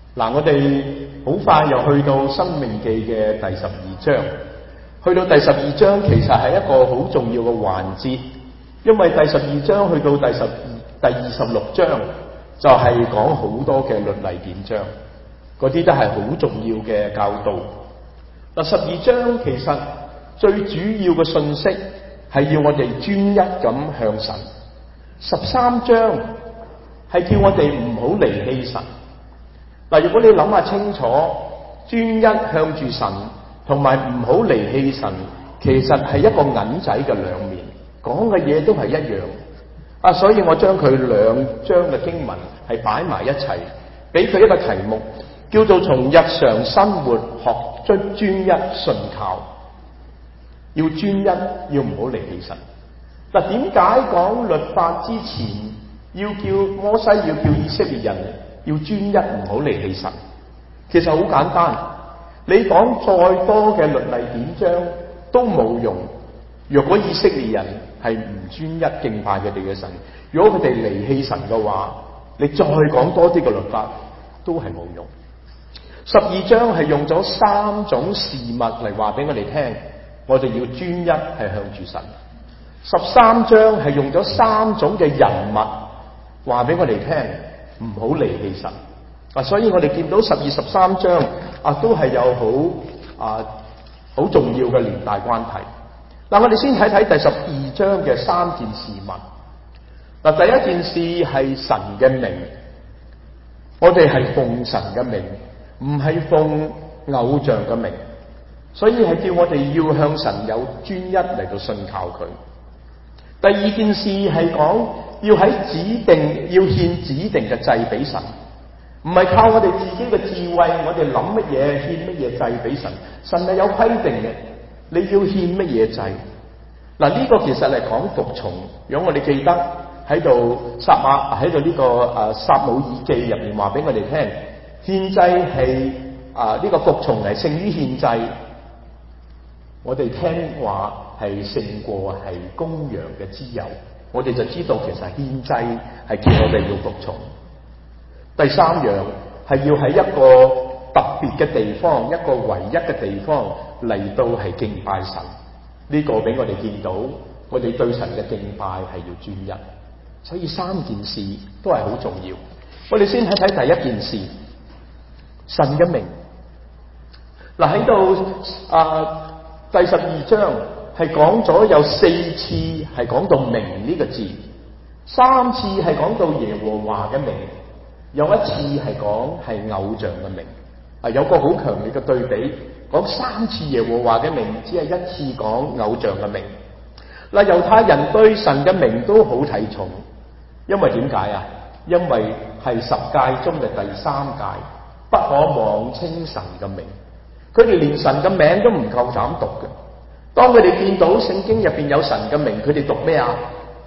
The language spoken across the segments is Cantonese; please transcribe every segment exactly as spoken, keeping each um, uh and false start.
嗱，我哋好快又去到《申命記》嘅第十二章。去到第十二章其實係一個好重要嘅環節，因為第十二章去到第十二、第二十六章就係講好多嘅律例典章，嗰啲都係好重要嘅教導。嗱，十二章其實最主要嘅信息係要我哋專一咁向神。十三章係叫我哋唔好離棄神。嗱，如果你諗下清楚，專一向住神同埋唔好離棄神，其實係一個銀仔嘅兩面，講嘅嘢都係一樣。啊，所以我將佢兩章嘅經文係擺埋一齊，俾佢一個題目，叫做從日常生活學出專一信靠。要專一，要唔好離棄神。嗱，點解講律法之前要叫摩西要叫以色列人要專一，唔好離棄神？其實好簡單，你講再多嘅律例典章都冇用。若果以色列人係唔專一敬拜佢哋嘅神，如果佢哋離棄神嘅話，你再講多啲嘅律法都係冇用。十二章係用咗三種事物嚟話俾我哋聽，我哋要專一係向住神。十三章係用咗三種嘅人物話俾我哋聽，唔好離棄神。啊，所以我哋見到十二、十三章啊，都係有好啊好重要嘅連帶關係。嗱，我哋先睇睇第十二章嘅三件事物。嗱，第一件事係神嘅名，我哋係奉神嘅名，唔係奉偶像嘅名，所以係叫我哋要向神有專一嚟到信靠佢。第二件事係講要喺指定要獻指定嘅祭俾神，唔係靠我哋自己嘅智慧，我哋諗乜嘢獻乜嘢祭俾神，神係有規定嘅，你要獻乜嘢祭。嗱，呢個其實係講服從。如果我哋記得喺度撒馬喺度呢個誒撒母耳記入面話俾我哋聽，獻祭係啊呢個服從係勝於獻祭。我哋聽話係勝過係公羊嘅脂油，我哋就知道其實獻祭係叫我哋要服從。第三樣係要喺一個特別嘅地方，一個唯一嘅地方嚟到係敬拜神。呢個俾我哋見到，我哋對神嘅敬拜係要專一。所以三件事都係好重要。我哋先睇睇第一件事，神嘅名。嗱，喺度啊。第十二章係講咗有四次係講到名呢個字，三次係講到耶和華嘅名，有一次係講係偶像嘅名。啊，有個好強烈嘅對比，講三次耶和華嘅名，只係一次講偶像嘅名。嗱，猶太人對神嘅名都好睇重，因為點解啊？因為係十誡中嘅第三誡，不可妄稱神嘅名。佢哋連神嘅名都唔夠膽讀嘅。當佢哋見到聖經入邊有神嘅名，佢哋讀咩啊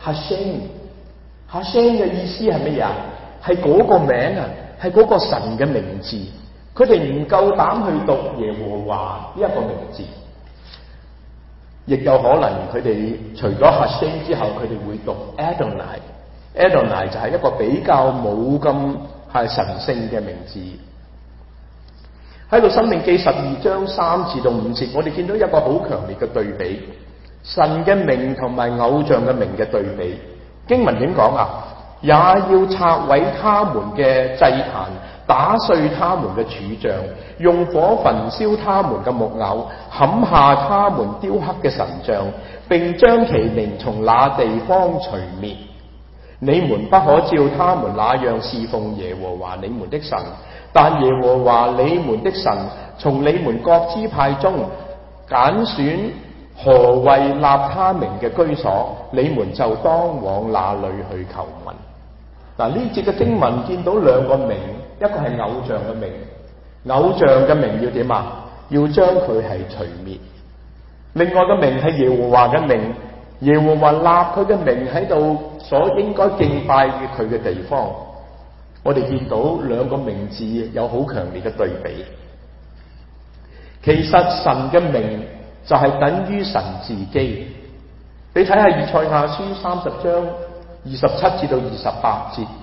？Hashem。Hashem嘅意思係乜嘢啊？係嗰個名啊，係嗰個神嘅名字。佢哋唔夠膽去讀耶和華呢一個名字。亦有可能佢哋除咗 Hashem 之後，佢哋會讀 Adonai。Adonai 就係一個比較冇咁係神聖嘅名字。喺度《申命記》十二章三至到五節，我哋見到一個好強烈嘅對比，神嘅名同埋偶像嘅名嘅對比。經文點講啊？也要拆毀他們嘅祭壇，打碎他們嘅柱像，用火焚燒他們嘅木偶，砍下他們雕刻嘅神像，並將其名從那地方除滅。你們不可照他們那樣侍奉耶和華你們的神，但耶和華你們的神從你們各支派中揀選何為立他名嘅居所，你們就當往那裏去求問。嗱，呢節嘅經文見到兩個名，一個係偶像嘅名，偶像嘅名要點啊？要將佢係除滅。另外嘅名係耶和華嘅名，耶和華立佢嘅名喺度所應該敬拜佢嘅地方。我哋見到兩個名字有好強烈嘅對比。其實神嘅名就係等於神自己。你睇下以賽亞書三十章二十七至到二十八節，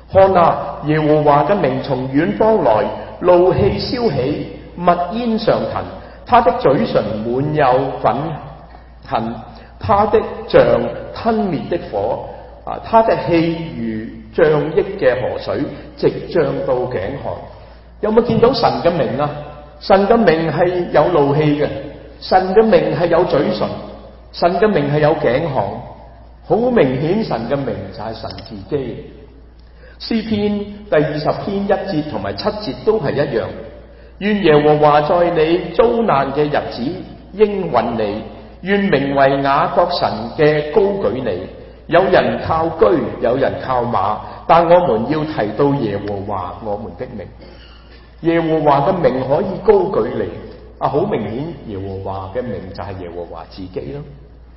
看啊，耶和華嘅名從遠方來，怒氣燒起，密煙上騰，他的嘴唇滿有憤恨，他的像吞滅的火，啊，他的氣如漲溢嘅河水，直漲到頸項。有冇見到神嘅名啊？神嘅名係有怒氣嘅，神嘅名係有嘴唇，神嘅名係有頸項，好明顯神嘅名就係神自己。詩篇第二十篇一節同埋七節都係一樣，願耶和華在你遭難嘅日子應允你，願名為雅各神嘅高舉你。有人靠車，有人靠馬，但我們要提到耶和華我們的名。耶和華嘅名可以高舉你啊！好明顯耶和華嘅名就係耶和華自己咯。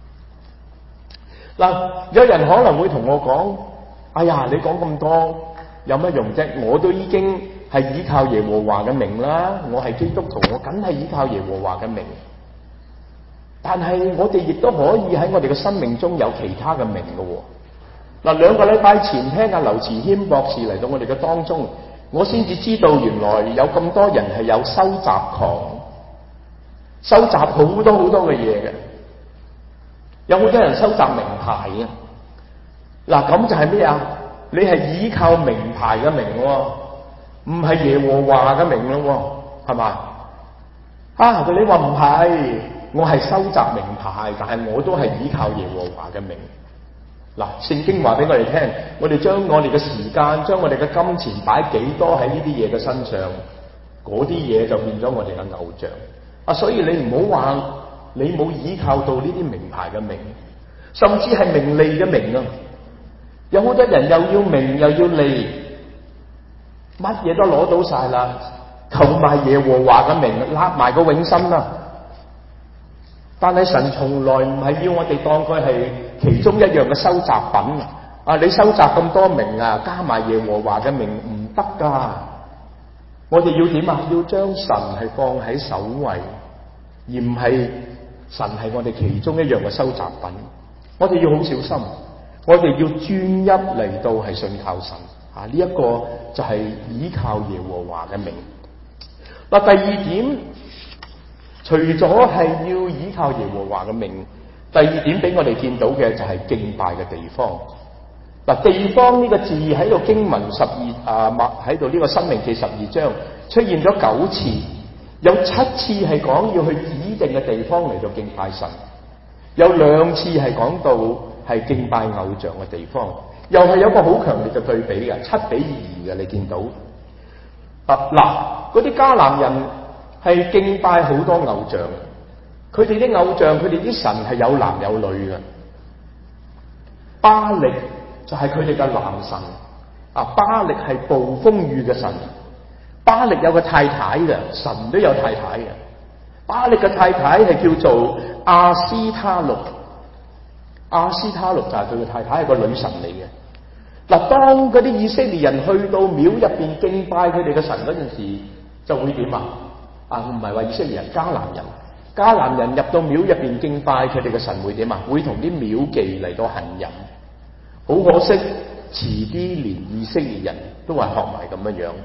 嗱，有人可能會同我講，哎呀，你講咁多有乜用啫？我都已經係依靠耶和華嘅名啦，我係基督徒，我梗係依靠耶和華嘅名。但係我哋亦都可以喺我哋嘅生命中有其他嘅名嘅喎。嗱，兩個禮拜前聽阿劉慈謙博士嚟到我哋嘅當中，我先至知道原來有咁多人係有收集狂，收集好多好多嘅嘢嘅。有好多人收集名牌嘅。嗱，咁就係咩啊？你係依靠名牌嘅名喎，唔係耶和華嘅名咯，係嘛？啊，你話唔係？我係收集名牌，但係我都係依靠耶和華嘅名。嗱，聖經話俾我哋聽，我哋將我哋嘅時間，將我哋嘅金錢擺幾多喺呢啲嘢嘅身上，嗰啲嘢就變咗我哋嘅偶像。啊，所以你唔好話你冇依靠到呢啲名牌嘅名，甚至係名利嘅名啊！有好多人又要名又要利，乜嘢都攞到晒啦，求埋耶和華嘅名，揦埋個永生啦。但係神從來唔係要我哋當佢係其中一樣嘅收集品啊！你收集咁多名啊，加埋耶和華嘅名唔得噶。我哋要點啊？要將神係放喺首位，而唔係神係我哋其中一樣嘅收集品。我哋要好小心，我哋要專一嚟到係信靠神啊！呢、這、一個就係依靠耶和華嘅名。嗱，第二點。除咗係要依靠耶和華嘅名，第二點俾我哋見到嘅就係敬拜嘅地方。嗱，地方呢個字喺度經文十二啊，喺度呢個申命記十二章出現咗九次，有七次係講要去指定嘅地方嚟到敬拜神，有兩次係講到係敬拜偶像嘅地方，又係有個好強烈嘅對比嘅，七比二嘅，你見到啊？嗱，嗰啲迦南人係敬拜好多偶像，佢哋啲偶像，佢哋啲神係有男有女嘅。巴力就係佢哋嘅男神，啊，巴力係暴風雨嘅神。巴力有個太太嘅，神都有太太嘅。巴力嘅太太係叫做亞斯他錄，亞斯他錄就係佢嘅太太，係個女神嚟嘅。嗱，當嗰啲以色列人去到廟入邊敬拜佢哋嘅神嗰陣時，就會點啊？啊，唔係話以色列人，迦南人，迦南人入到廟入邊敬拜佢哋嘅神會點啊？會同啲廟妓嚟到行淫。好可惜，遲啲連以色列人都係學埋咁樣樣。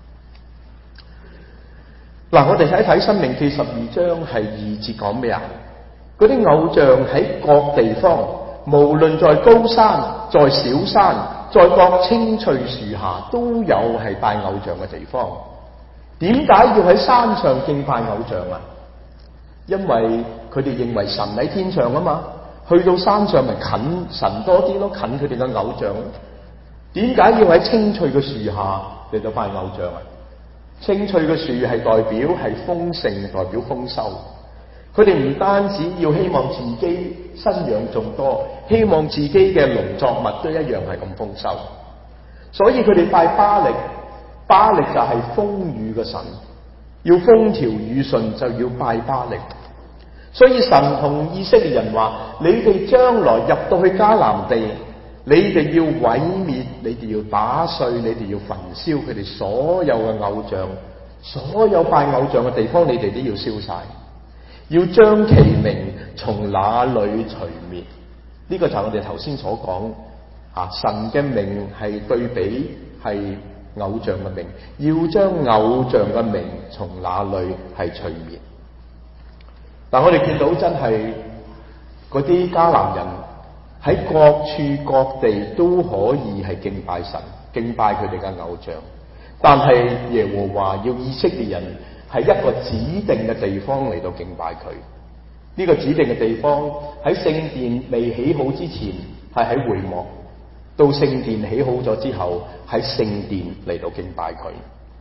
嗱，我哋睇睇《申命記》十二章係二節講咩啊？嗰啲偶像喺各地方，無論在高山、在小山、在各青翠樹下，都有係拜偶像嘅地方。點解要喺山上敬拜偶像啊？因為佢哋認為神喺天上啊嘛，去到山上咪近神多啲咯，近佢哋嘅偶像咯。點解要喺青翠嘅樹下嚟到拜偶像啊？青翠嘅樹係代表係豐盛，代表豐收。佢哋唔單止要希望自己生養眾多，希望自己嘅農作物都一樣係咁豐收，所以佢哋拜巴力。巴力就係風雨嘅神，要風調雨順就要拜巴力。所以神同以色列人話：你哋將來入到去迦南地，你哋要毀滅，你哋要打碎，你哋要焚燒佢哋所有嘅偶像，所有拜偶像嘅地方，你哋都要燒晒，要將其名從那裏除滅。呢、這個就係我哋頭先所講啊，神嘅名係對比係偶像嘅名，要將偶像嘅名從那裏係除滅。嗱，我哋見到真係嗰啲迦南人喺各處各地都可以係敬拜神，敬拜佢哋嘅偶像，但係耶和華要以色列人喺一個指定嘅地方嚟到敬拜佢。呢個指定嘅地方喺聖殿未起好之前係喺會幕，到聖殿起好咗之後喺聖殿嚟到敬拜佢。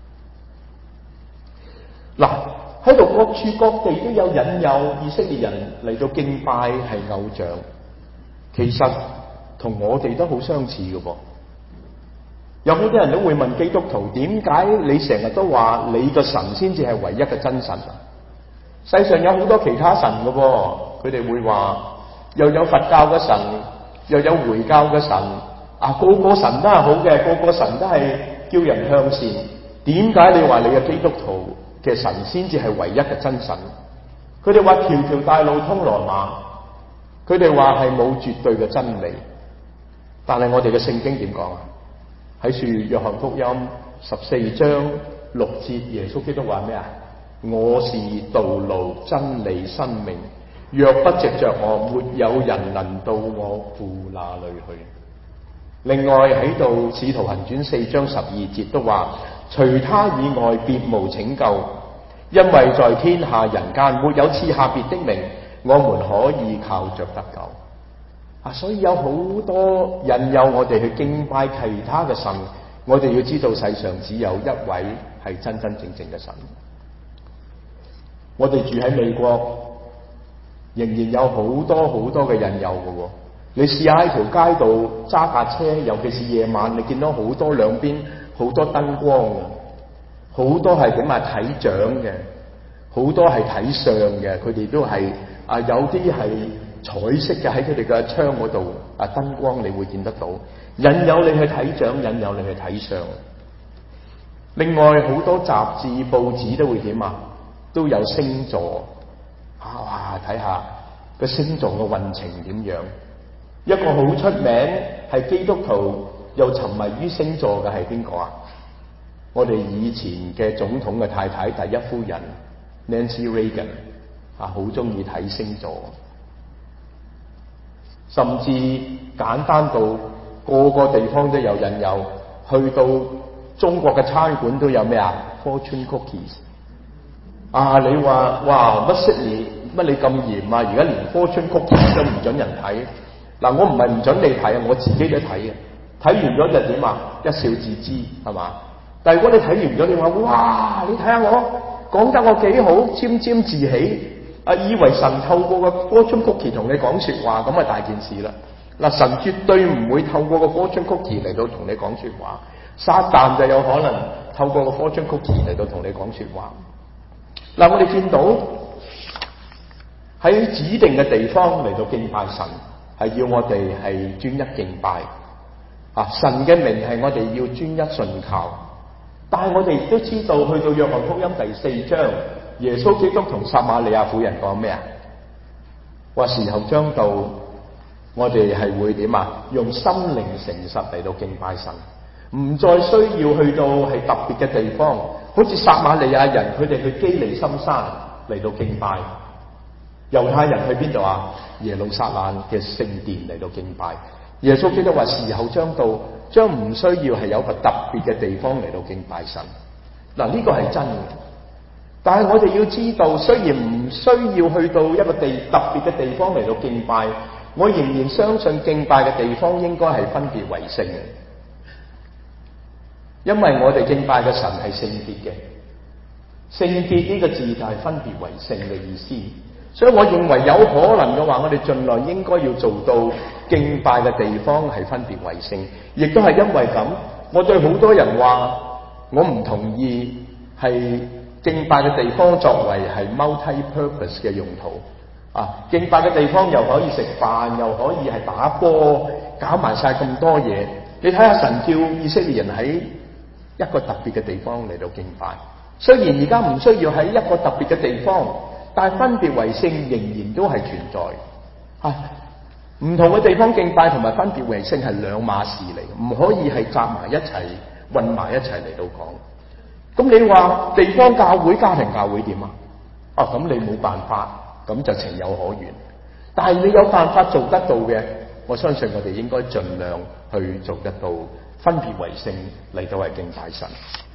嗱，喺度各處各地都有引誘以色列人嚟到敬拜係偶像，其實同我哋都好相似嘅噃。有好多人都會問基督徒，點解你成日都話你個神先至係唯一嘅真神啊？世上有好多其他神嘅噃，佢哋會話又有佛教嘅神，又有回教嘅神，啊個個神都係好嘅，個個神都係叫人向善。點解你話你嘅基督徒嘅神先至係唯一嘅真神？佢哋話條條大路通羅馬，佢哋話係冇絕對嘅真理。但係我哋嘅聖經點講啊？喺書約翰福音十四章六節，耶穌基督話咩啊？我是道路、真理、生命，若不藉着我，沒有人能到我父那裏去。另外喺度使徒行傳四章十二節都話，除他以外別無拯救，因為在天下人間沒有賜下別的名，我們可以靠着得救。啊，所以有好多引誘我哋去敬拜其他嘅神，我哋要知道世上只有一位係真真正正嘅神。我哋住喺美國，仍然有好多好多嘅引誘嘅喎。你試下喺條街度揸架車，尤其是夜晚，你見到好多兩邊好多燈光嘅，好多係點啊睇獎嘅，好多係睇相嘅，佢哋都係啊有啲係彩色嘅喺佢哋嘅窗嗰度啊燈光，你會見得到，引誘你去睇獎，引誘你去睇相。另外好多雜誌報紙都會點啊？都有星座啊！哇，睇下個星座嘅運程點樣。一個好出名係基督徒又沉迷於星座嘅係邊個啊？我哋以前嘅總統嘅太太第一夫人 Nancy Reagan 啊，好中意睇星座，甚至簡單到個個地方都有引誘，去到中國嘅餐館都有咩啊 Fortune Cookies。啊！你話哇乜悉尼乜你咁嚴啊？而家連 Fortune Cookies 都唔準人睇。嗱，我唔係唔準你睇啊，我自己都睇嘅。睇完咗就點啊？一笑置之係嘛？但係如果你睇完咗，你話哇，你睇下我講得我幾好，沾沾自喜啊！以為神透過個 Fortune Cookie 同你講說話，咁啊大件事啦。嗱，神絕對唔會透過個 Fortune Cookie 嚟到同你講說話，撒旦就有可能透過個 Fortune Cookie 嚟到同你講說話。嗱，我哋見到喺指定嘅地方嚟到敬拜神，係要我哋係專一敬拜啊！神嘅名係我哋要專一信靠。但係我哋亦都知道，去到約翰福音第四章，耶穌基督同撒瑪利亞婦人講咩啊？話時候將到，我哋係會點啊？用心靈誠實嚟到敬拜神，唔再需要去到係特別嘅地方。好似撒瑪利亞人，佢哋去基利心山嚟到敬拜；猶太人去邊度啊？耶路撒冷嘅聖殿嚟到敬拜。耶穌基督話：時候將到，將唔需要係有個特別嘅地方嚟到敬拜神。嗱，呢個係真嘅。但係我哋要知道，雖然唔需要去到一個地特別嘅地方嚟到敬拜，我仍然相信敬拜嘅地方應該係分別為聖嘅。因為我哋敬拜嘅神係聖潔嘅，聖潔呢個字就係分別為聖嘅意思，所以我認為有可能嘅話，我哋盡量應該要做到敬拜嘅地方係分別為聖，亦都係因為咁，我對好多人話，我唔同意係敬拜嘅地方作為係 multi-purpose 嘅用途啊！敬拜嘅地方又可以食飯，又可以係打波，搞埋晒咁多嘢。你睇下神叫以色列人喺一個特別嘅地方嚟到敬拜，雖然而家唔需要喺一個特別嘅地方，但係分別為聖仍然都係存在。啊，唔同嘅地方敬拜同埋分別為聖係兩碼事嚟，唔可以係集埋一齊混埋一齊嚟到講。咁你話地方教會、家庭教會點啊？啊，咁你冇辦法，咁就情有可原。但係你有辦法做得到嘅，我相信我哋應該盡量去做得到，分別為聖嚟到係敬拜神。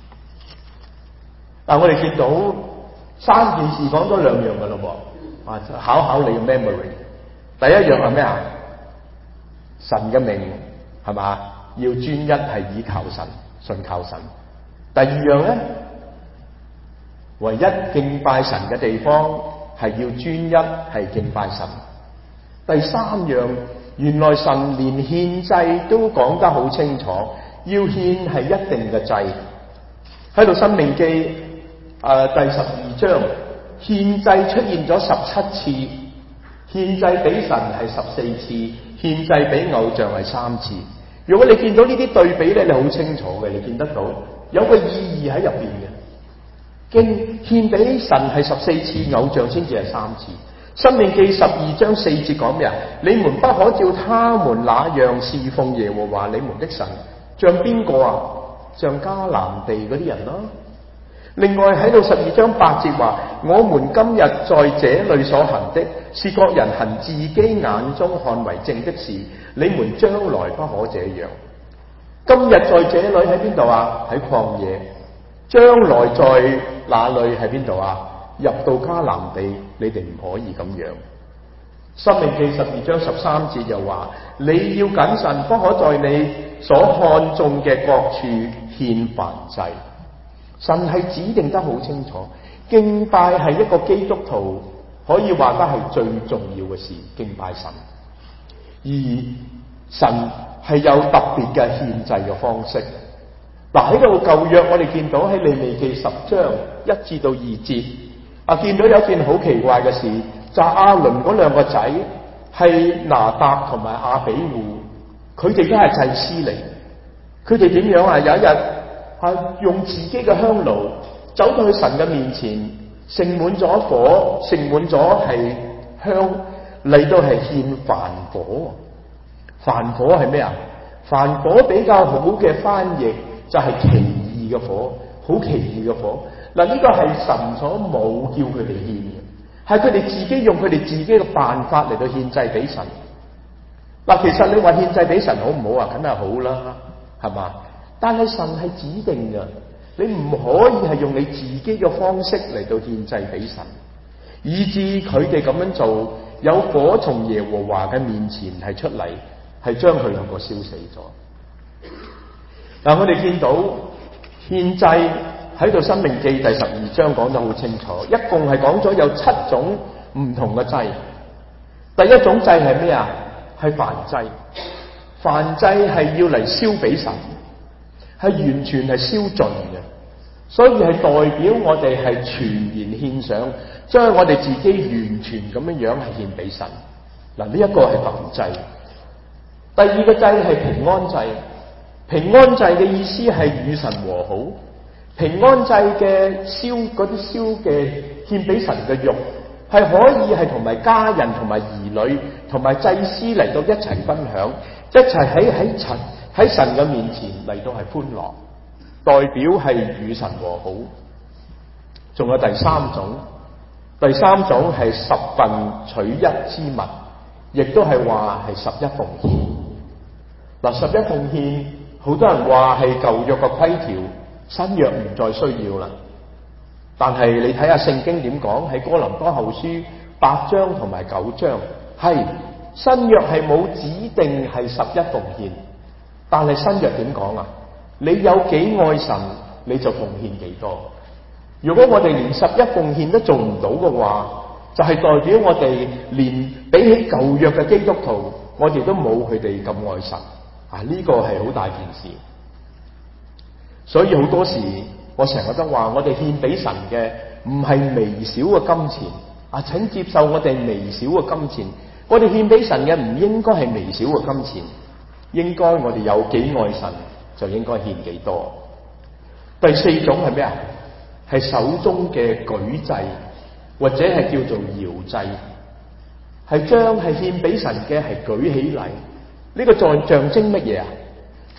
嗱，我哋見到三件事講咗兩樣嘅咯噃，啊，考考你嘅 memory。第一樣係咩啊？神嘅名係嘛？要專一係倚靠神、信靠神。第二樣咧，唯一敬拜神嘅地方係要專一係敬拜神。第三樣，原來神連獻祭都講得好清楚，要獻係一定嘅祭。喺度《申命記》誒、呃、第十二章，獻祭出現咗十七次，獻祭俾神係十四次，獻祭俾偶像係三次。如果你見到呢啲對比咧，你好清楚嘅，你見得到有個意義喺入邊嘅。經獻俾神係十四次，偶像先至係三次。申命記十二章四節講咩啊？你們不可照他們那樣侍奉耶和華你們的神，像邊個啊？像迦南地嗰啲人咯。另外喺度十二章八節話：我們今日在這裏所行的，是各人行自己眼中看為正的事，你們將來不可這樣。今日在這裏喺邊度啊？喺曠野。將來在哪裏喺邊度啊？入到迦南地，你哋唔可以咁樣。申命記十二章十三節又話：你要謹慎，不可在你所看中嘅各處獻燔祭。神係指定得好清楚，敬拜係一個基督徒可以話得係最重要嘅事，敬拜神。而神係有特別嘅獻祭嘅方式。嗱，喺度舊約我哋見到喺利未記十章一至到二節，啊見到有件好奇怪嘅事，就係亞倫嗰兩個仔係拿答同埋亞比戶，佢哋都係祭司嚟。佢哋點樣啊？有一日係用自己嘅香爐走到去神嘅面前，盛滿咗火，盛滿咗係香嚟到係獻燔火。燔火係咩啊？燔火比較好嘅翻譯就係奇異嘅火，好奇異嘅火。嗱，呢個係神所冇叫佢哋獻嘅，係佢哋自己用佢哋自己嘅辦法嚟到獻祭俾神。嗱，其實你話獻祭俾神好唔好啊？梗係好啦，係嘛？但係神係指定嘅，你唔可以係用你自己嘅方式嚟到獻祭俾神，以致佢哋咁樣做，有火從耶和華嘅面前係出嚟，係將佢兩個燒死咗。嗱，我哋見到獻祭喺度《申命記》第十二章講得好清楚，一共係講咗有七種唔同嘅祭。第一種祭係咩啊？係燔祭。燔祭係要嚟燒俾神，係完全係燒盡嘅，所以係代表我哋係全然獻上，將我哋自己完全咁樣樣係獻俾神。嗱，呢一個係燔祭。第二個祭係平安祭。平安祭嘅意思係與神和好。平安祭嘅燒嗰啲燒嘅獻俾神嘅肉，係可以係同埋家人同埋兒女同埋祭司嚟到一齊分享，一齊喺喺神喺神嘅面前嚟到係歡樂，代表係與神和好。仲有第三種，第三種係十分取一之物，亦都係話係十一奉獻。嗱，十一奉獻，好多人話係舊約嘅規條，新約唔再需要啦。但係你睇下聖經點講，喺哥林多後書八章同埋九章，係新約係冇指定係十一奉獻，但係新約點講啊？你有幾愛神，你就奉獻幾多。如果我哋連十一奉獻都做唔到嘅話，就係代表我哋連比起舊約嘅基督徒，我哋都冇佢哋咁愛神啊！呢個係好大件事。所以好多時我成日都話，我哋獻俾神嘅唔係微小嘅金錢啊！請接受我哋微小嘅金錢，我哋獻俾神嘅唔應該係微小嘅金錢，應該我哋有幾愛神就應該獻幾多。第四種係咩啊？係手中嘅舉祭，或者係叫做搖祭，係將係獻俾神嘅係舉起嚟。呢個在象徵乜嘢啊？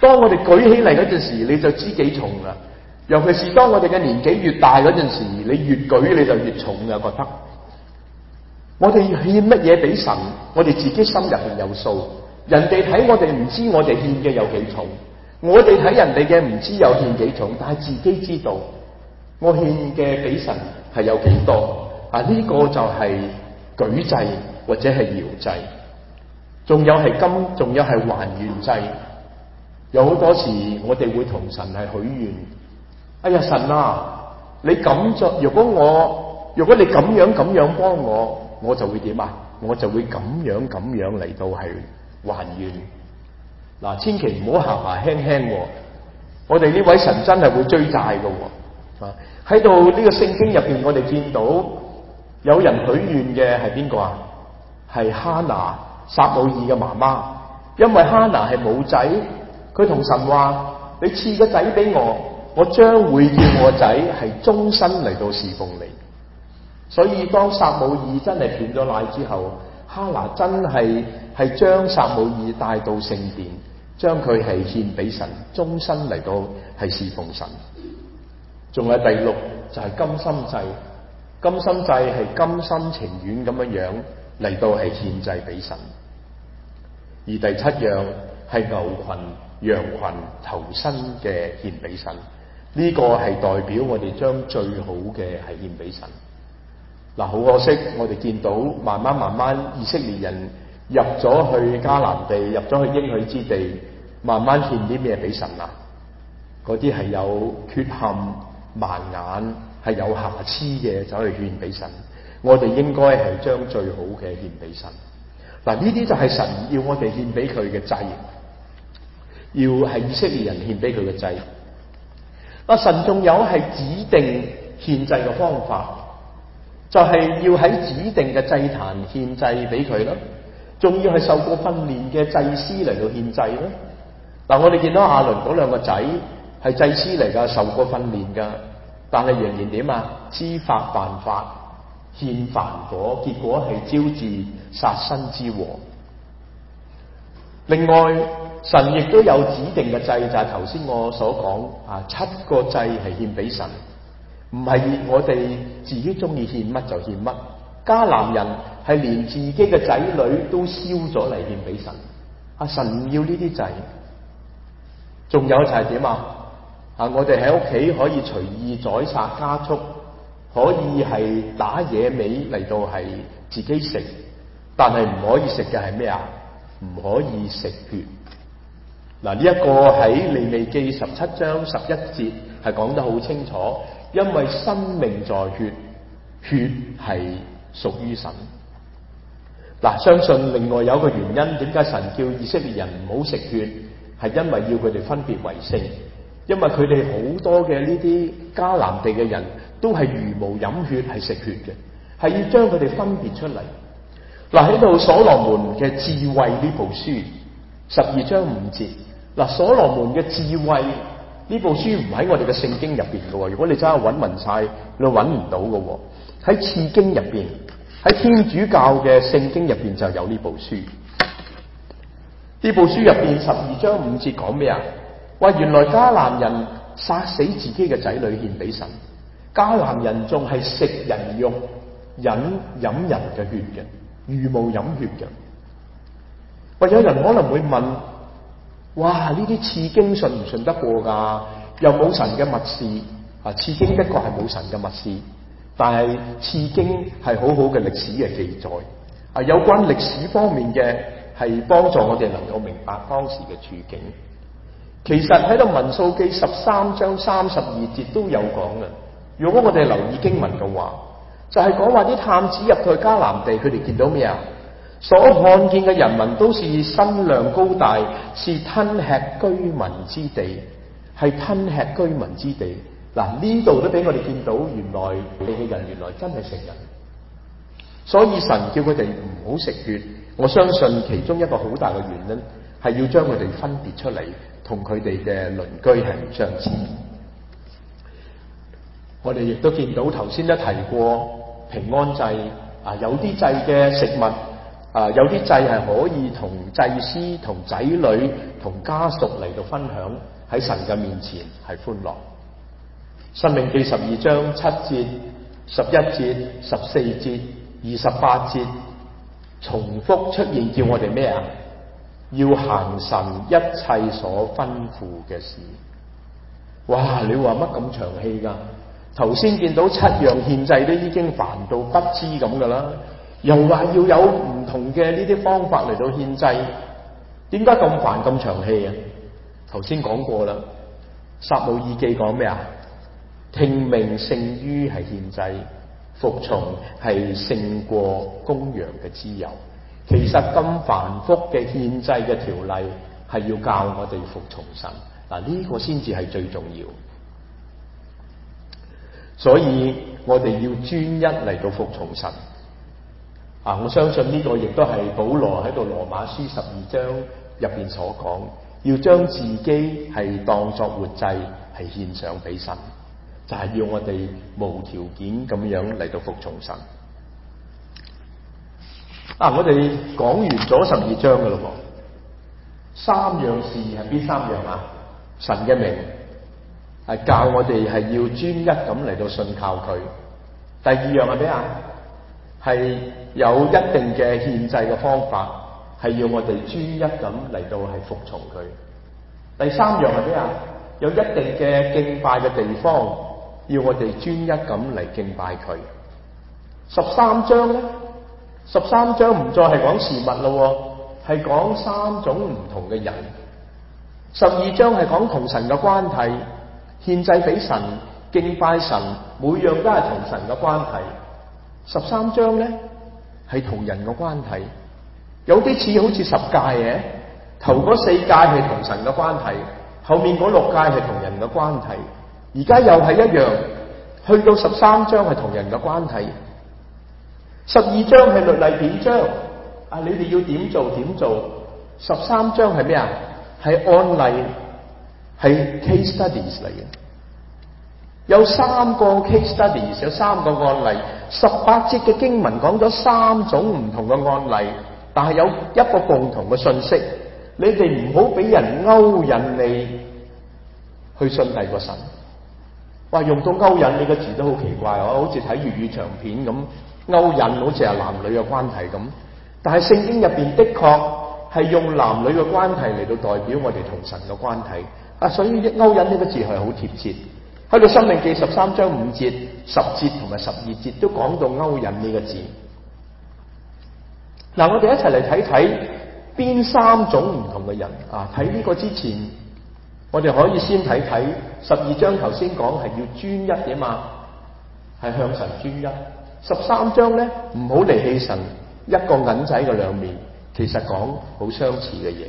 當我哋舉起嚟嗰陣時，你就知幾重啦。尤其是當我哋嘅年紀越大嗰陣時，你越舉你就越重嘅，覺得。我哋獻乜嘢俾神，我哋自己心入邊有數。人哋睇我哋唔知我哋獻嘅有幾重，我哋睇人哋嘅唔知有獻幾重，但係自己知道我獻嘅俾神係有幾多。啊，呢個就係舉祭或者係搖祭，仲有係金，仲有係還願祭。有好多時我哋會同神係許願，哎呀神啊，你咁做，如果我如果你咁樣咁樣幫我，我就會點啊？我就會咁樣咁樣嚟到係還願。嗱，千祈唔好下巴輕輕喎，我哋呢位神真係會追債㗎喎。啊，喺度呢個聖經入邊，我哋見到有人許願嘅係邊個啊？係哈拿，撒母耳嘅媽媽。因為哈拿係冇仔，佢同神話：你賜個仔俾我，我將會叫我仔係終身嚟到侍奉你。所以當撒母耳真係斷咗奶之後，哈拿真係係將撒母耳帶到聖殿，將佢係獻俾神，終身嚟到係侍奉神。仲有第六就係甘心祭，甘心祭係甘心情願咁樣樣嚟到係獻祭俾神。而第七樣係牛群、羊群頭身嘅獻俾神，呢、這個係代表我哋將最好嘅係獻俾神。嗱，好可惜，我哋見到慢慢慢慢以色列人入咗去迦南地，入咗去應許之地，慢慢獻啲咩俾神啊？嗰啲係有缺陷、盲眼、係有瑕疵嘅，走去獻俾神。我哋應該係將最好嘅獻俾神。嗱，呢啲就係神要我哋獻俾佢嘅祭，要係以色列人獻俾佢嘅祭。嗱，神仲有係指定獻祭嘅方法。就係要喺指定嘅祭壇獻祭俾佢咯，仲要係受過訓練嘅祭司嚟到獻祭咯。嗱，我哋見到亞倫嗰兩個仔係祭司嚟噶，受過訓練噶，但係仍然點啊？知法犯法，獻燔火，結果係招致殺身之禍。另外，神亦都有指定嘅祭，就係頭先我所講啊，七個祭係獻俾神。唔係我哋自己中意獻乜就獻乜，迦南人係連自己嘅仔女都燒咗嚟獻俾神。啊，神唔要呢啲祭。仲有就係點啊？啊，我哋喺屋企可以隨意宰殺家畜，可以係打野味嚟到係自己食，但係唔可以食嘅係咩啊？唔可以食血。嗱，呢一個喺利未記十七章十一節係講得好清楚。因為生命在血，血係屬於神。嗱，相信另外有一個原因，點解神叫以色列人唔好食血，係因為要佢哋分別為聖。因為佢哋好多嘅呢啲迦南地嘅人都係茹毛飲血，係食血嘅，係要將佢哋分別出嚟。嗱，喺度所羅門嘅智慧呢部書十二章五節，嗱，所羅門嘅智慧。呢部書唔喺我哋嘅聖經入邊嘅，如果你真係揾勻晒，你揾唔到嘅。喺次經入邊，喺天主教嘅聖經入邊就有呢部書。呢部書入邊十二章五節講咩啊？話原來迦南人殺死自己嘅仔女獻俾神，迦南人仲係食人肉、飲飲人嘅血嘅，茹毛飲血嘅。或有人可能會問。哇！呢啲次經信唔信得過㗎？又冇神嘅密事啊！次經的確係冇神嘅密事，但係次經係好好嘅歷史嘅記載啊！有關歷史方面嘅係幫助我哋能夠明白當時嘅處境。其實喺度民數記十三章三十二節都有講嘅。如果我哋留意經文嘅話，就係講話啲探子入去迦南地，佢哋見到咩啊？所看見嘅人民都是身量高大，是吞吃居民之地，係吞吃居民之地。嗱，呢度都俾我哋見到，原來你嘅人原來真係食人，所以神叫佢哋唔好食血。我相信其中一個好大嘅原因係要將佢哋分別出嚟，同佢哋嘅鄰居係唔相似。我哋亦都見到頭先都提過平安祭啊，有啲祭嘅食物。 啊，有啲祭係可以同祭司、同仔女、同家屬嚟到分享，喺神嘅面前係歡樂。申命記十二章七節、十一節、十四節、二十八節重複出現，叫我哋咩啊？要行神一切所吩咐嘅事。哇！你話乜咁長氣㗎？頭先見到七樣獻祭都已經煩到不知咁㗎啦，又話要有唔同嘅呢啲方法嚟到獻祭，點解咁煩咁長氣啊？頭先講過啦，撒母耳記講咩啊？聽命勝於係獻祭，服從係勝過公羊嘅脂油。其實咁繁複嘅獻祭嘅條例係要教我哋服從神，嗱、這、呢個先至係最重要。所以我哋要專一嚟到服從神。啊，我相信呢個亦都係保羅喺度羅馬書十二章入邊所講，要將自己係當作活祭係獻上俾神，就係、是、要我哋無條件咁樣嚟到服從神。啊，我哋講完咗十二章噶咯噃，三樣事係邊三樣啊？神嘅名係教我哋係要專一咁嚟到信靠佢。第二樣係咩啊？係有一定嘅獻祭嘅方法，係要我哋專一咁嚟到係服從佢。第三樣係咩啊？有一定嘅敬拜嘅地方，要我哋專一咁嚟敬拜佢。十三章咧，十三章唔再係講事物咯，係講三種唔同嘅人。十二章係講同神嘅關係，獻祭俾神、敬拜神，每樣都係同神嘅關係。十三章咧係同人嘅關係，有啲似好似十誡嘅，頭嗰四誡係同神嘅關係，後面嗰六誡係同人嘅關係。而家又係一樣，去到十三章係同人嘅關係。十二章係律例典章，啊，你哋要點做點做。十三章係咩啊？係案例，係 case studies 嚟嘅。有三個 case studies， 有三個案例。十八節嘅經文講咗三種唔同嘅案例，但係有一個共同嘅信息：你哋唔好俾人勾引你去信第二個神。哇，用到勾引你個字都好奇怪，好似睇粵語長片咁，勾引好似係男女嘅關係咁。但係聖經入邊的確係用男女嘅關係嚟到代表我哋同神嘅關係啊，所以勾引呢個字係好貼切。喺度申命記十三章五節、十節同埋十二節都講到勾引呢個字。嗱，我哋一齊嚟睇睇邊三種唔同嘅人啊！睇呢個之前，我哋可以先睇睇十二章頭先講係要專一嘅嘛，係向神專一。十三章咧，唔好離棄神，一個銀仔嘅兩面，其實講好相似嘅嘢。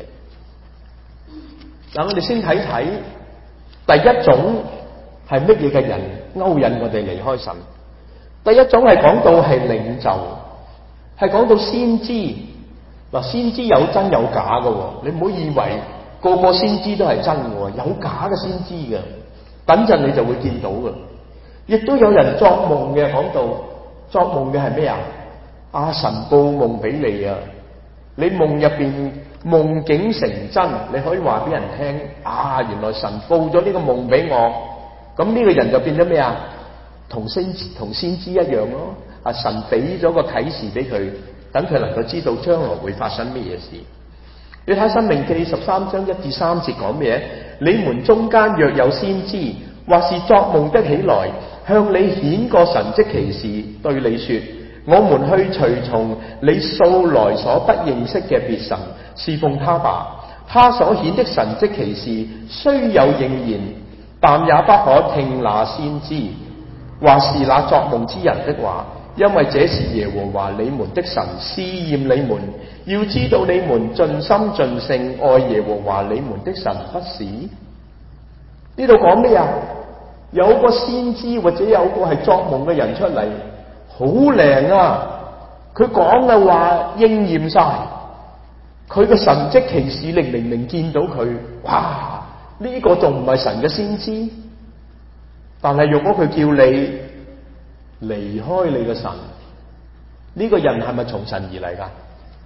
嗱，我哋先睇睇第一種係乜嘢嘅人勾引我哋離開神。第一種係講到係領袖，係講到先知。嗱，先知有真有假嘅，你唔好以為個個先知都係真嘅，有假嘅先知嘅。等陣你就會見到嘅。亦都有人作夢嘅，講到作夢嘅係咩啊？阿神報夢俾你啊！你夢入邊夢境成真，你可以話俾人聽啊！原來神報咗呢個夢俾我，咁呢個人就變咗咩啊？同先同先知一樣咯。啊，神俾咗個啟示俾佢，等佢能夠知道將來會發生乜嘢事。你睇《申命記》十三章一至三節講咩？你們中間若有先知，或是作夢的起來，向你顯個神蹟奇事，對你說：我們去隨從你素來所不認識嘅別神，侍奉他吧。他所顯的神蹟奇事雖有應驗，但也不可聽那先知，或是那作夢之人的話，因為這是耶和華你們的神試驗你們，要知道你們盡心盡性愛耶和華你們的神不是？呢度講咩啊？有個先知或者有個係作夢嘅人出嚟，好靈啊！佢講嘅話應驗晒，佢嘅神蹟奇事令明明見到佢，哇！呢、這個仲唔係神嘅先知？但係如果佢叫你離開你嘅神，呢、這個人係咪從神而嚟噶？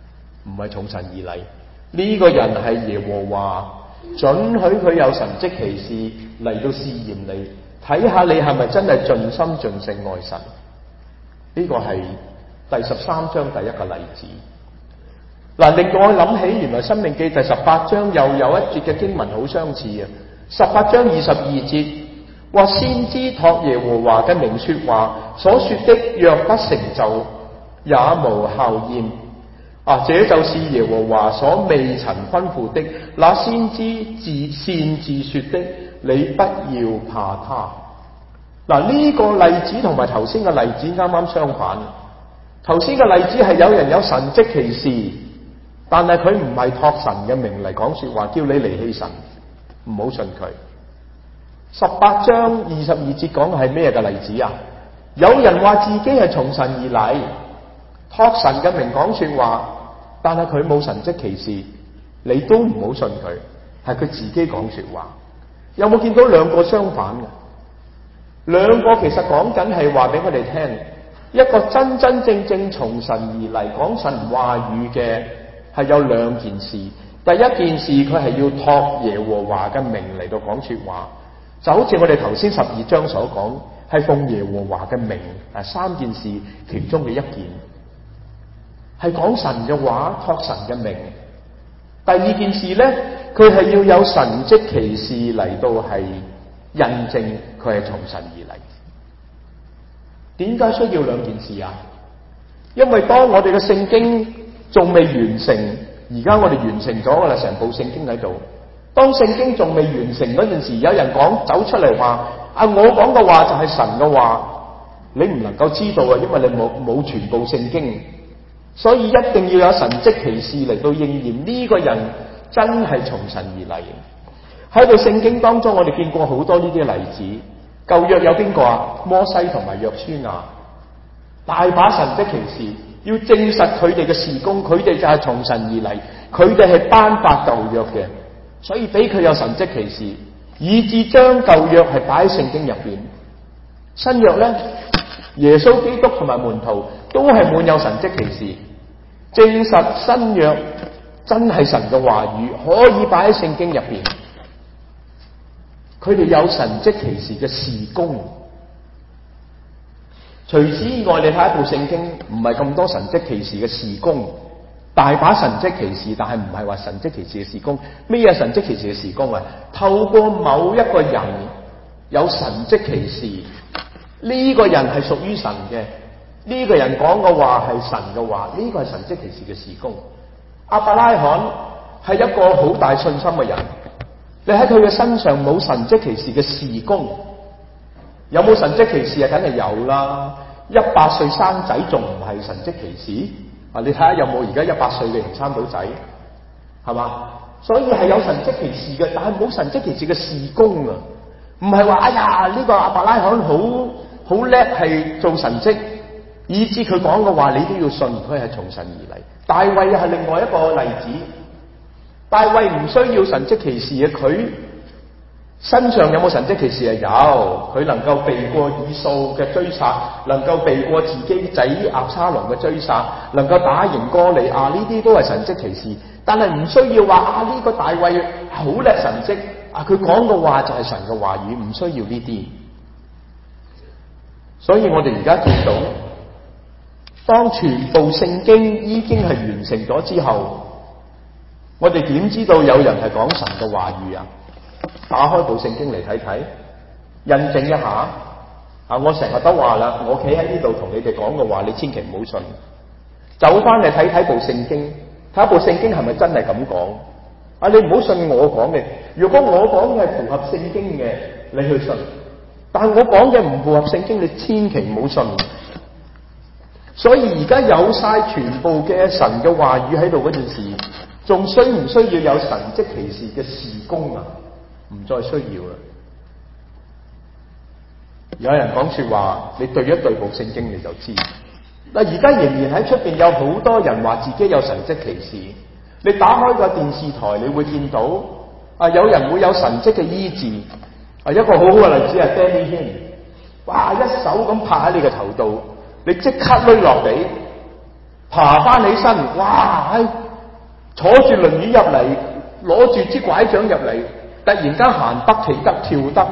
唔係從神而嚟。呢、這個人係耶和華准許佢有神蹟奇事嚟到試驗你，睇下你係咪真係盡心盡性愛神。呢、這個係第十三章第一個例子。嗱，令到我諗起原來申命記第十八章又有一節嘅經文好相似啊。十八章二十二節話，先知託耶和華嘅名說話，所說的若不成就，也無效驗。啊，這就是耶和華所未曾吩咐的，那先知自擅自說的，你不要怕他。嗱，呢個例子同埋頭先嘅例子啱啱相反。頭先嘅例子係有人有神蹟奇事，但係佢唔係託神嘅名嚟講說話，叫你離棄神，唔好信佢。十八章二十二節講嘅係咩嘅例子啊？有人話自己係從神而嚟，託神嘅名講說話，但係佢冇神蹟奇事，你都唔好信佢，係佢自己講說話。有冇見到兩個相反嘅？兩個其實講緊係話俾我哋聽，一個真真正正從神而嚟講神話語嘅係有兩件事。第一件事佢係要託耶和華嘅名嚟到講說話，就好似我哋頭先十二章所講，係奉耶和華嘅名。誒，三件事其中嘅一件係講神嘅話，託神嘅名。第二件事呢，佢係要有神蹟奇事嚟到係印證佢係從神而嚟。點解需要兩件事啊？因為當我哋嘅聖經仲未完成，而家我哋完成咗噶啦，成部聖經喺度。當聖經仲未完成嗰陣時，有人講走出嚟話：啊，我講嘅話就係神嘅話，你唔能夠知道啊，因為你冇冇全部聖經，所以一定要有神蹟奇事嚟到應驗呢個人真係從神而嚟。喺度聖經當中，我哋見過好多呢啲例子。舊約有邊個啊？摩西同埋約書亞，大把神蹟奇事，要證實佢哋嘅事工，佢哋就係從神而嚟，佢哋係頒發舊約嘅，所以俾佢有神蹟奇事，以致將舊約係擺喺聖經入邊。新約咧，耶穌基督同埋門徒都係滿有神蹟奇事，證實新約真係神嘅話語，可以擺喺聖經入邊。佢哋有神蹟奇事嘅事工。除此以外，你睇一部聖經，唔係咁多神蹟奇事嘅事工，大把神蹟奇事，但係唔係話神蹟奇事嘅事工。咩嘢神蹟奇事嘅事工啊？透過某一個人有神蹟奇事，呢個人係屬於神嘅，呢個人講嘅話係神嘅話，呢個係神蹟奇事嘅事工。亞伯拉罕係一個好大信心嘅人。你喺佢嘅身上冇神蹟奇事嘅事工，有冇神蹟奇事啊？梗係有啦！一百歲生仔仲唔係神蹟奇事啊？你睇下有冇而家一百歲嘅人生到仔，係嘛？所以係有神蹟奇事嘅，但係冇神蹟奇事嘅事工啊！唔係話哎呀呢個亞伯拉罕好好叻係做神蹟，以致佢講嘅話你都要信佢係從神而嚟。大衛係另外一個例子。大衛唔需要神蹟奇事嘅，佢身上有冇神蹟奇事啊？有，佢能夠避過以掃嘅追殺，能夠避過自己仔押沙龍嘅追殺，能夠打贏哥利亞，呢啲都係神蹟奇事。但係唔需要話啊呢個大衛好叻神蹟啊，佢講嘅話就係神嘅話語，唔需要呢啲。所以我哋而家見到，當全部聖經已經係完成咗之後，我哋點知道有人係講神嘅話語啊？打開部聖經嚟睇睇，印證一下。啊，我成日都話啦，我企喺呢度同你哋講嘅話，你千祈唔好信。走翻嚟睇睇部聖經，睇下部聖經係咪真係咁講？啊，你唔好信我講嘅。如果我講嘅係符合聖經嘅，你去信；但係我講嘅唔符合聖經，你千祈唔好信。所以而家有晒全部嘅神嘅話語喺度嗰陣時，仲需唔需要有神蹟奇事嘅事工啊？唔再需要啦。有人講說話，你對一對部聖經你就知。嗱，而家仍然喺出邊有好多人話自己有神蹟奇事。你打開個電視台，你會見到啊，有人會有神蹟嘅醫治。啊，一個好好嘅例子係 Benny Hinn，哇，一手咁拍喺你嘅頭度，你即刻攆落地，爬翻起身，哇， 坐住輪椅入嚟，攞住支拐杖入嚟，突然間行得企得跳得，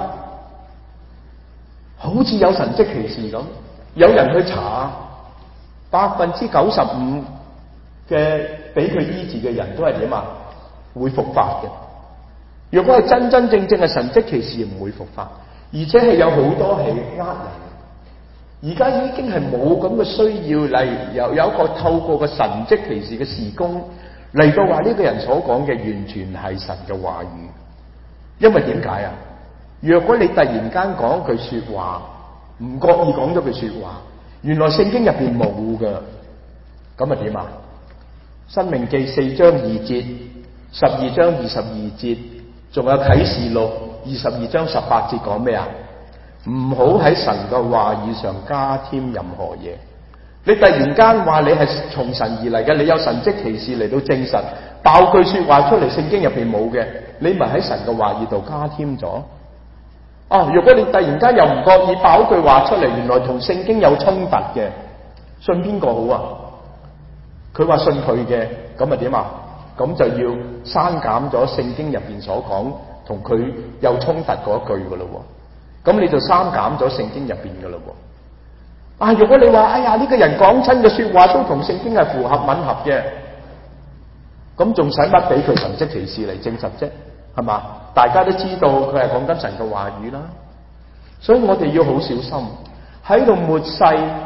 好似有神蹟奇事咁。有人去查，百分之九十五嘅俾佢醫治嘅人都係點啊？會復發嘅。如果係真真正正嘅神蹟奇事，唔會復發，而且係有好多係呃人。而家已經係冇咁嘅需要嚟，有有一個透過個神蹟奇事嘅事工嚟到話呢個人所講嘅完全係神嘅話語。因為點解啊？若果你突然間講一句說話，唔覺意講咗句說話，原來聖經入邊冇㗎，咁啊點啊？申命記四章二節、十二章二十二節，仲有啟示錄二十二章十八節講咩啊？唔好喺神嘅話語上加添任何嘢。你突然間話你係從神而嚟嘅，你有神蹟奇事嚟到證實，爆句說話出嚟，聖經入邊冇嘅，你咪喺神嘅話語度加添咗。啊！如果你突然間又唔覺意爆句話出嚟，原來同聖經有衝突嘅，信邊個好啊？佢話信佢嘅，咁咪點啊？咁就要刪減咗聖經入邊所講同佢有衝突嗰一句噶咯喎，咁你就刪減咗聖經入邊噶咯喎。啊！如果你話哎呀呢個人講親嘅說話都同聖經係符合吻合嘅，咁仲使乜俾佢神蹟奇事嚟證實啫？係嘛？大家都知道佢係講緊神嘅話語啦，所以我哋要好小心喺度末世。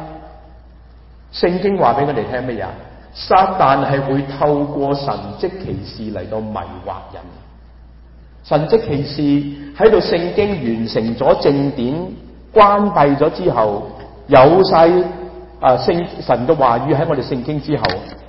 聖經話俾我哋聽乜嘢？撒旦係會透過神蹟奇事嚟到迷惑人。神蹟奇事喺度，聖經完成咗正典，關閉咗之後，有晒啊聖神嘅話語喺我哋聖經之後，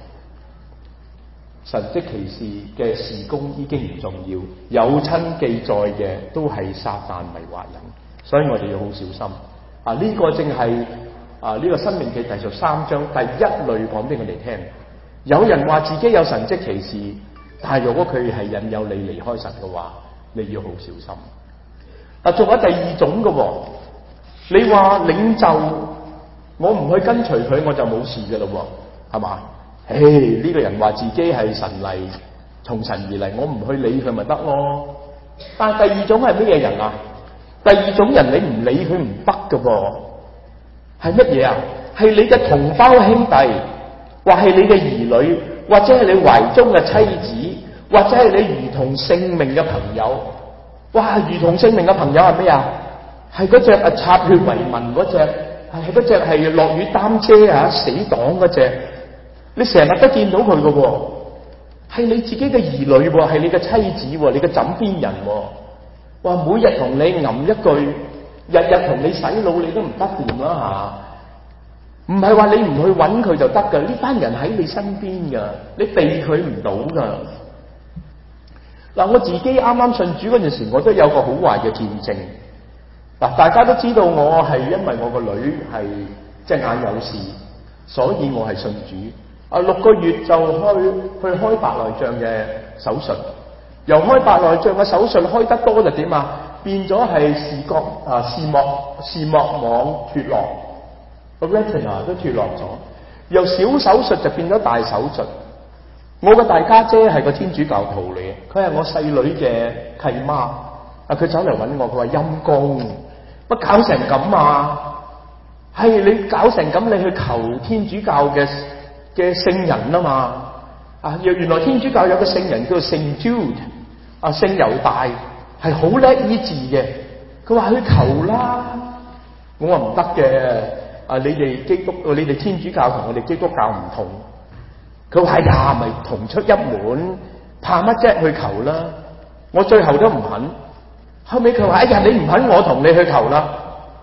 神蹟奇事嘅事工已經唔重要，有親記載嘅都係撒旦迷惑人，所以我哋要好小心。啊，呢、這個正係啊呢、這個申命記第十三章第一類講俾我哋聽。有人話自己有神蹟奇事，但係如果佢係引誘你離開神嘅話，你要好小心。啊，仲有第二種嘅，你話領袖，我唔去跟隨佢，我就冇事嘅咯，係嘛？誒，呢、這個人話自己係神嚟，從神而嚟，我唔去理佢咪得咯。但係第二種係乜嘢人啊？第二種人你唔理佢唔得嘅噃，係乜嘢啊？係你嘅同胞兄弟，或係你嘅兒女，或者係你懷中嘅妻子，或者係你如同性命嘅朋友。哇！如同性命嘅朋友係咩啊？係嗰隻啊插血為盟嗰隻，係嗰隻係落雨擔遮啊死黨嗰隻。你成日都見到佢嘅喎，係你自己嘅兒女喎，係你嘅妻子喎，你嘅枕邊人喎。哇！每日同你吟一句，日日同你洗腦，你都唔得掂啦嚇。唔係話你唔去揾佢就得㗎，呢班人喺你身邊㗎，你避佢唔到㗎。嗱，我自己啱啱信主嗰陣時，我都有個好壞嘅見證。嗱，大家都知道我係因為我個女係隻眼有事，所以我係信主。啊，六個月就開去開白內障嘅手術，由開白內障嘅手術開得多就點啊？變咗係視覺啊視膜視膜網脫落，個 retina 都脫落咗。由小手術就變咗大手術。我個大家姐係個天主教徒嚟嘅，佢係我細女嘅契媽。啊，佢走嚟揾我，佢話陰公，乜搞成咁啊？係你搞成咁，你去求天主教嘅嘅聖人啊嘛？啊，原來天主教有個聖人叫做聖 Jude， 啊，聖猶大係好叻醫治嘅。佢話去求啦，我話唔得嘅。啊，你哋基督，你哋天主教同我哋基督教唔同。佢話：哎呀，咪同出一門，怕乜啫？去求啦！我最後都唔肯。後尾佢話：哎呀，你唔肯，我同你去求啦！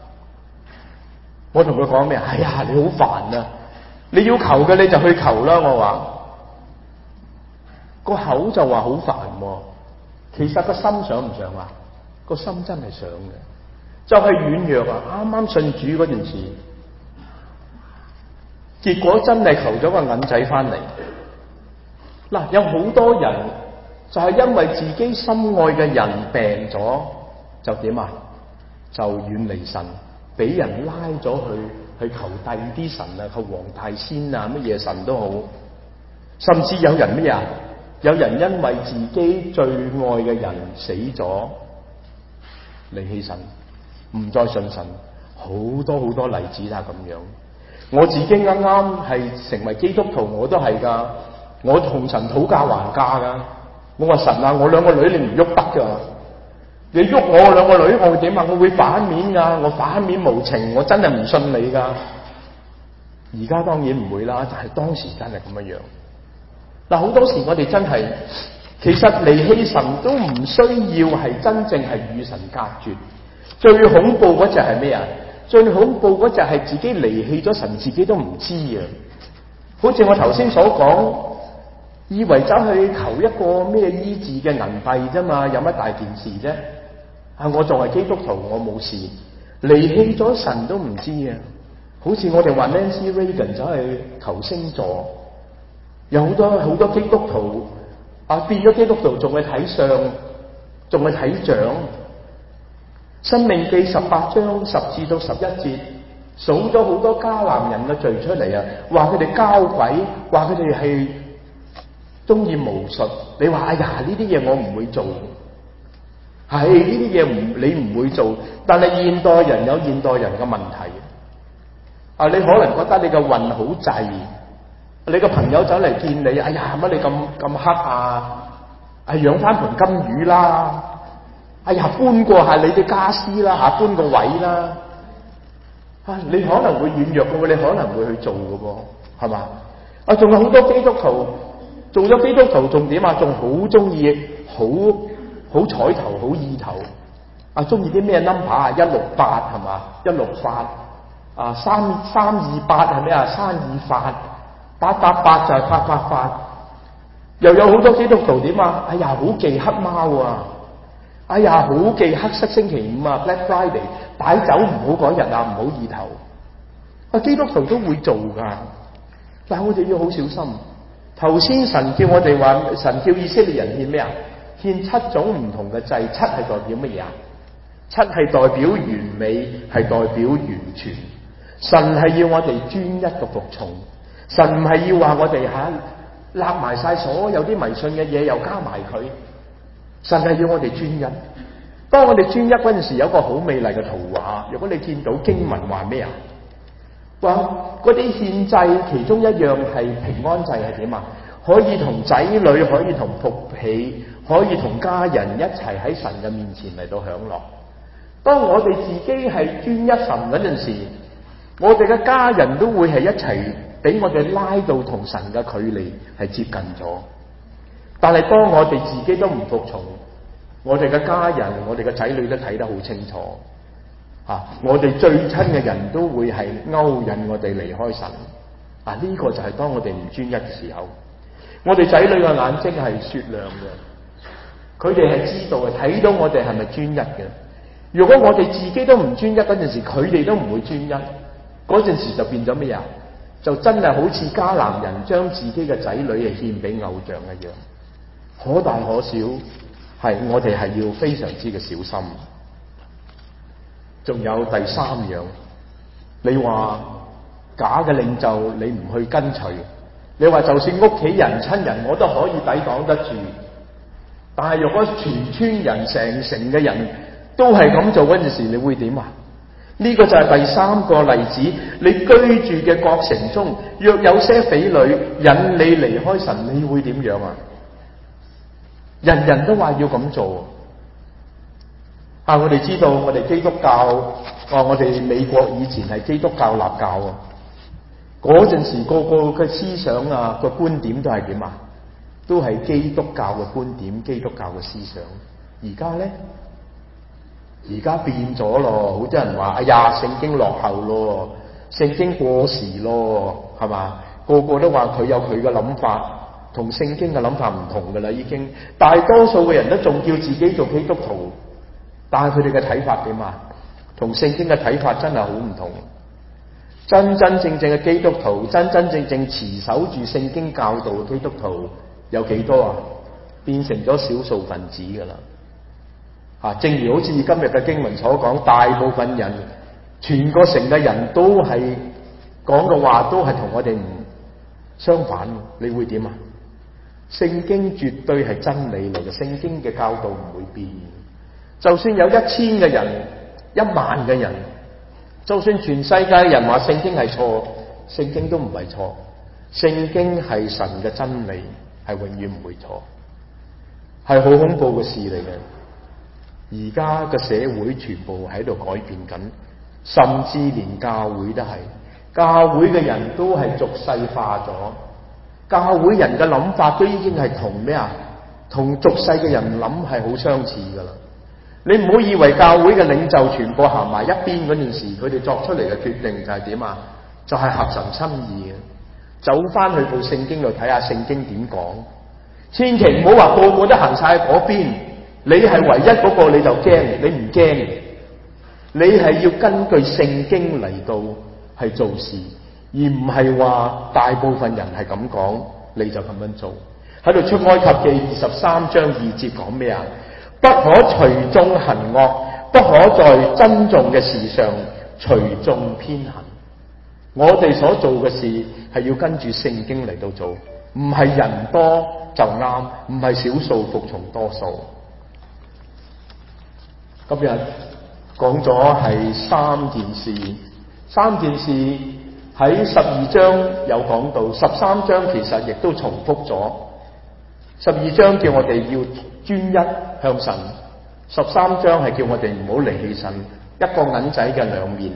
我同佢講咩？哎呀，你好煩啊！你要求嘅你就去求啦！我話個口就話好煩，其實個心想唔想啊？個心真係想嘅，就係軟弱啊！啱啱信主嗰陣時。結果真係求咗個銀仔翻嚟。嗱，有好多人就係因為自己心愛嘅人病咗，就點啊？就遠離神，俾人拉咗去去求第二啲神啊，求黃大仙啊，乜嘢神都好。甚至有人乜嘢啊？ 有人因為自己最愛嘅人死咗，離棄神，唔再信神，好多好多例子都係咁樣。我自己啱啱係成為基督徒，我都係噶，我同神討價還價噶。我話神啊，我兩個女你唔喐得噶，你喐我兩個女，我會點啊？我會反面噶，我反面無情，我真係唔信你噶。而家當然唔會啦，但係當時真係咁樣樣。嗱，好多時我哋真係，其實離棄神都唔需要係真正係與神隔絕。最恐怖嗰隻係咩啊？最恐怖嗰隻係自己離棄咗神，自己都唔知啊！好似我頭先所講，以為走去求一個咩醫治嘅銀幣啫嘛，有乜大件事啫？啊，我仲係基督徒，我冇事，離棄咗神都唔知啊！好似我哋話 Nancy Reagan 走去求星座，有好多好多基督徒啊，變咗基督徒仲去睇相，仲去睇掌。申命記十八章十至到十一節數咗好多迦南人嘅罪出嚟啊，話佢哋交鬼，話佢哋係中意巫術。你話哎呀，呢啲嘢我唔會做，係呢啲嘢唔你唔會做，但係現代人有現代人嘅問題啊！你可能覺得你個運好滯，你個朋友走嚟見你，哎呀，乜你咁咁黑啊？係養翻盤金魚啦！哎呀，搬過下你啲家私啦，吓搬個位啦，啊，你可能會軟弱嘅，你可能會去做嘅噃，係嘛？啊，仲有好多基督徒做咗基督徒，仲點啊？仲好中意，好好彩頭，好意頭，啊，中意啲咩 number 啊？一六八係嘛？一六八啊，三三二八係咩啊？三二八，八八八就係八八八。又有好多基督徒點啊？哎呀，好忌黑貓啊！哎呀，好記黑色星期五啊 ，Black Friday， 擺酒唔好嗰日啊，唔好意頭。啊，基督徒都會做噶，但係我哋要好小心。頭先神叫我哋話，神叫以色列人獻咩啊？獻七種唔同嘅祭，七係代表乜嘢啊？七係代表完美，係代表完全。神係要我哋專一嘅服從，神唔係要話我哋吓立埋晒所有啲迷信嘅嘢，又加埋佢。神係要我哋專一。當我哋專一嗰陣時，有一個好美麗嘅圖畫。如果你見到經文話咩啊？話嗰啲獻祭其中一樣係平安祭，係點啊？可以同仔女，可以同僕婢，可以同家人一齊喺神嘅面前嚟到享樂。當我哋自己係專一神嗰陣時，我哋嘅家人都會係一齊俾我哋拉到同神嘅距離係接近咗。但係當我哋自己都唔服從，我哋嘅家人、我哋嘅仔女都睇得好清楚，啊！我哋最親嘅人都會係勾引我哋離開神，啊！呢個就係當我哋唔專一嘅時候，我哋仔女嘅眼睛係雪亮嘅，佢哋係知道嘅，睇到我哋係咪專一嘅。如果我哋自己都唔專一嗰陣時，佢哋都唔會專一，嗰陣時就變咗咩啊？就真係好似迦南人將自己嘅仔女係獻俾偶像一樣。可大可小，係我哋係要非常之嘅小心。仲有第三樣，你話假嘅領袖你唔去跟隨，你話就算屋企人親人我都可以抵擋得住，但係如果全村人成城嘅人都係咁做嗰陣時，你會點啊？呢個就係第三個例子。你居住嘅國城中，若有些匪類引你離開神，你會點樣啊？人人都話要咁做啊！我哋知道我哋基督教，啊我哋美國以前係基督教立教啊，嗰陣時個個嘅思想啊個觀點都係點啊？都係基督教嘅觀點，基督教嘅思想。而家咧，而家變咗咯，好多人話：哎呀，聖經落後咯，聖經過時咯，係嘛？個個都話佢有佢嘅諗法。同聖經嘅諗法唔同噶啦，已經大多數嘅人都仲叫自己做基督徒，但係佢哋嘅睇法點啊？同聖經嘅睇法真係好唔同。真真正正嘅基督徒，真真正正持守住聖經教導嘅基督徒有幾多啊？變成咗少數分子噶啦。啊，正如好似今日嘅經文所講，大部分人，全個城嘅人都係講嘅話都係同我哋唔相反，你會點啊？ 聖經絕對係真理嚟嘅，聖經嘅教導唔會變。就算有一千嘅人、一萬嘅人，就算全世界人話聖經係錯，聖經都唔係錯。聖經係神嘅真理，係永遠唔會錯。係好恐怖嘅事嚟嘅。而家嘅社會全部喺度改變緊，甚至連教會都係，教會嘅人都係俗世化咗。教會人嘅諗法都已經係同咩啊？同俗世嘅人諗係好相似噶啦。你唔好以為教會嘅領袖全部行埋一邊嗰陣時，佢哋作出嚟嘅決定就係點啊？就係合神心意嘅。走翻去部聖經度睇下聖經點講，千祈唔好話個個都行晒嗰邊，你係唯一嗰個你就驚，你唔驚，你係要根據聖經嚟到係做事，而唔係話大部分人係咁講，你就咁樣做。喺度出埃及記二十三章二節講咩啊？不可隨眾行惡，不可在珍重嘅事上隨眾偏行。我哋所做嘅事係要跟住聖經嚟到做，唔係人多就啱，唔係少數服從多數。今日講咗係三件事，三件事喺十二章有講到，十三章其實亦都重複咗。十二章叫我哋要專一向神，十三章係叫我哋唔好離棄神，一個銀仔嘅兩面。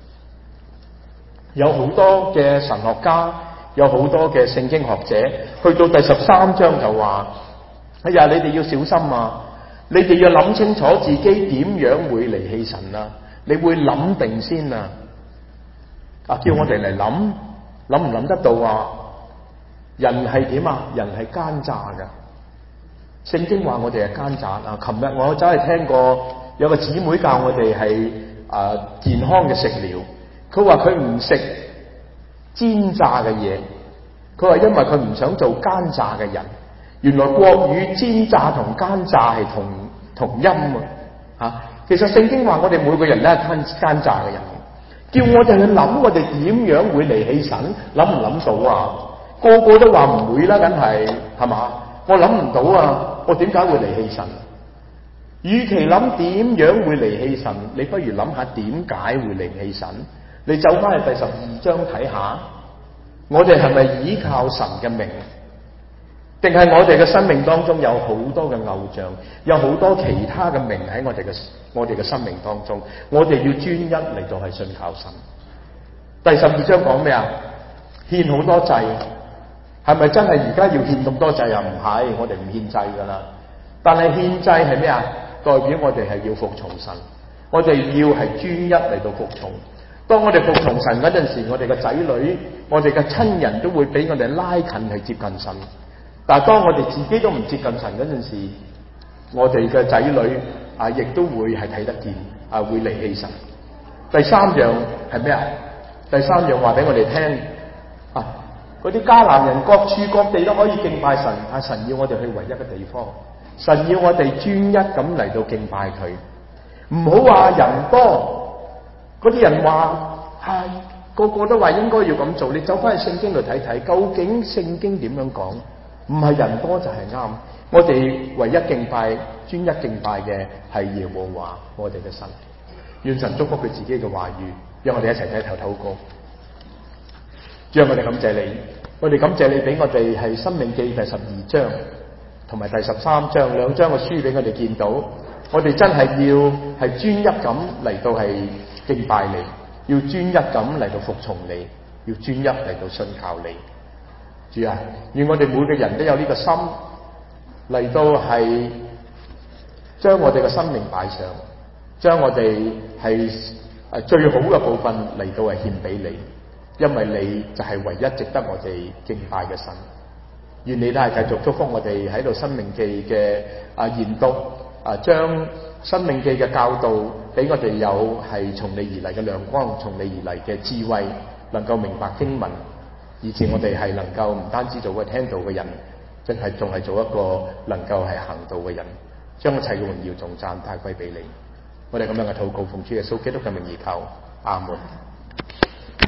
有好多嘅神學家，有好多嘅聖經學者，去到第十三章就話：哎呀，你哋要小心啊！你哋要諗清楚自己點樣會離棄神啊！你會諗定先啊！啊，叫我哋嚟諗，諗唔諗得到啊？人係點啊？人係奸詐噶。聖經話我哋係奸詐啊！琴日我走去聽過有個姊妹教我哋係啊健康嘅食療。佢話佢唔食煎炸嘅嘢，佢話因為佢唔想做奸詐嘅人。原來國語煎炸同奸詐係同同音啊！吓，其實聖經話我哋每個人都係奸奸詐嘅人，叫我哋去諗我哋點樣會離棄神，諗唔諗到啊？個個都話唔會啦，梗係係嘛？我諗唔到啊！我點解會離棄神？與其諗點樣會離棄神，你不如諗下點解會離棄神。你走翻去第十二章睇下，我哋係咪依靠神嘅名，定係我哋嘅生命當中有好多嘅偶像，有好多其他嘅名喺我哋嘅我哋嘅生命當中？我哋要專一嚟到係信靠神。第十二章講咩啊？獻好多祭，係咪真係而家要獻咁多祭啊？唔係，我哋唔獻祭噶啦。但係獻祭係咩啊？代表我哋係要服從神，我哋要係專一嚟到服從。當我哋服從神嗰陣時，我哋嘅仔女、我哋嘅親人都會俾我哋拉近去接近神。但係當我哋自己都唔接近神嗰陣時，我哋嘅仔女啊，亦都會係睇得見啊，會離棄神。第三樣係咩啊？第三樣話俾我哋聽啊，嗰啲迦南人各處各地都可以敬拜神，啊，神要我哋去唯一嘅地方，神要我哋專一咁嚟到敬拜佢，唔好話人多。嗰啲人話係個個都話應該要咁做，你走翻去聖經度睇睇，究竟聖經點樣講？唔係人多就係啱。我哋唯一敬拜、專一敬拜嘅係耶和華我哋嘅神。願神祝福佢自己嘅話語，讓我哋一齊睇頭禱告。主啊，我哋感謝你，我哋感謝你俾我哋係申命記第十二章同埋第十三章兩章嘅書俾我哋見到，我哋真係要係專一咁嚟到係敬拜你，要專一咁嚟到服從你，要專一嚟到信靠你。主啊，願我哋每個人都有呢個心嚟到係將我哋嘅生命擺上，將我哋係誒最好嘅部分嚟到係獻俾你，因為你就係唯一值得我哋敬拜嘅神。願你都係繼續祝福我哋喺度申命記嘅啊研讀啊，將申命記嘅教導俾我哋有係從你而嚟嘅亮光，從你而嚟嘅智慧，能夠明白經文，以至我哋係能夠唔單止做個聽道嘅人，真係仲係做一個能夠係行道嘅人，將一切嘅榮耀頌讚大歸俾你。我哋咁樣嘅禱告奉主耶穌基督嘅名而求，阿門。